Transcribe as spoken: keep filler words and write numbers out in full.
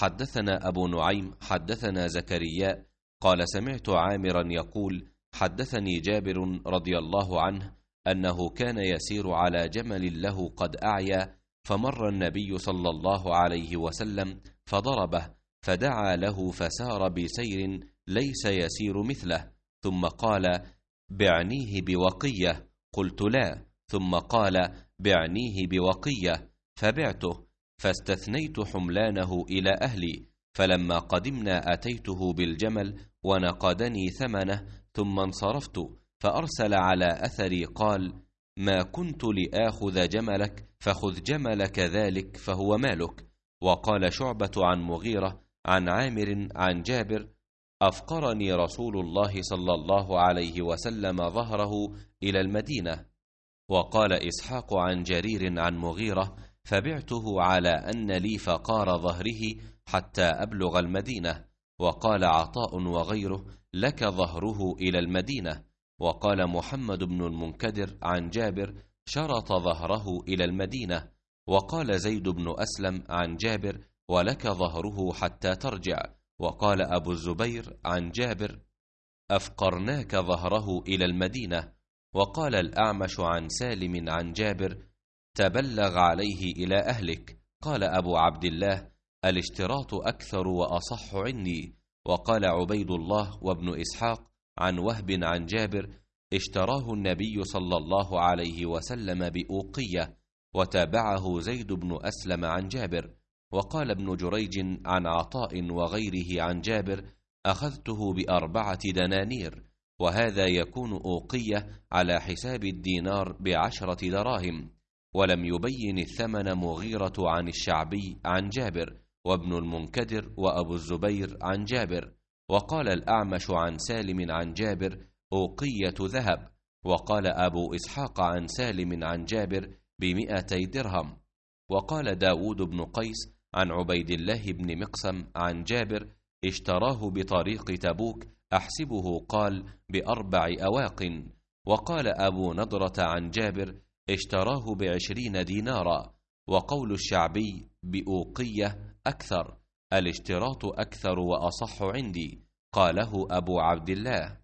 حدثنا أبو نعيم حدثنا زكريا قال سمعت عامرا يقول حدثني جابر رضي الله عنه أنه كان يسير على جمل له قد أعيا، فمر النبي صلى الله عليه وسلم فضربه، فدعا له فسار بسير ليس يسير مثله، ثم قال بعنيه بوقية، قلت لا، ثم قال بعنيه بوقية، فبعته، فاستثنيت حملانه إلى أهلي، فلما قدمنا أتيته بالجمل ونقدني ثمنه، ثم انصرفت، فأرسل على أثري قال ما كنت لآخذ جملك، فخذ جملك ذلك فهو مالك. وقال شعبة عن مغيرة عن عامر عن جابر أفقرني رسول الله صلى الله عليه وسلم ظهره إلى المدينة. وقال إسحاق عن جرير عن مغيرة فبعته على أن لي فقار ظهره حتى أبلغ المدينة. وقال عطاء وغيره لك ظهره إلى المدينة. وقال محمد بن المنكدر عن جابر شرط ظهره إلى المدينة. وقال زيد بن أسلم عن جابر ولك ظهره حتى ترجع. وقال أبو الزبير عن جابر أفقرناك ظهره إلى المدينة. وقال الأعمش عن سالم عن جابر تبلغ عليه إلى أهلك. قال أبو عبد الله الاشتراط أكثر وأصح عندي. وقال عبيد الله وابن إسحاق عن وهب عن جابر اشتراه النبي صلى الله عليه وسلم بأوقية، وتابعه زيد بن أسلم عن جابر. وقال ابن جريج عن عطاء وغيره عن جابر أخذته بأربعة دنانير، وهذا يكون أوقية على حساب الدينار بعشرة دراهم. ولم يبين الثمن مغيرة عن الشعبي عن جابر وابن المنكدر وأبو الزبير عن جابر. وقال الأعمش عن سالم عن جابر أوقية ذهب. وقال أبو إسحاق عن سالم عن جابر بمئتي درهم. وقال داود بن قيس عن عبيد الله بن مقسم عن جابر اشتراه بطريق تبوك أحسبه قال بأربع أواق. وقال أبو نضرة عن جابر اشتراه بعشرين دينارا. وقول الشعبي بأوقية أكثر، الاشتراط أكثر وأصح عندي، قاله أبو عبد الله.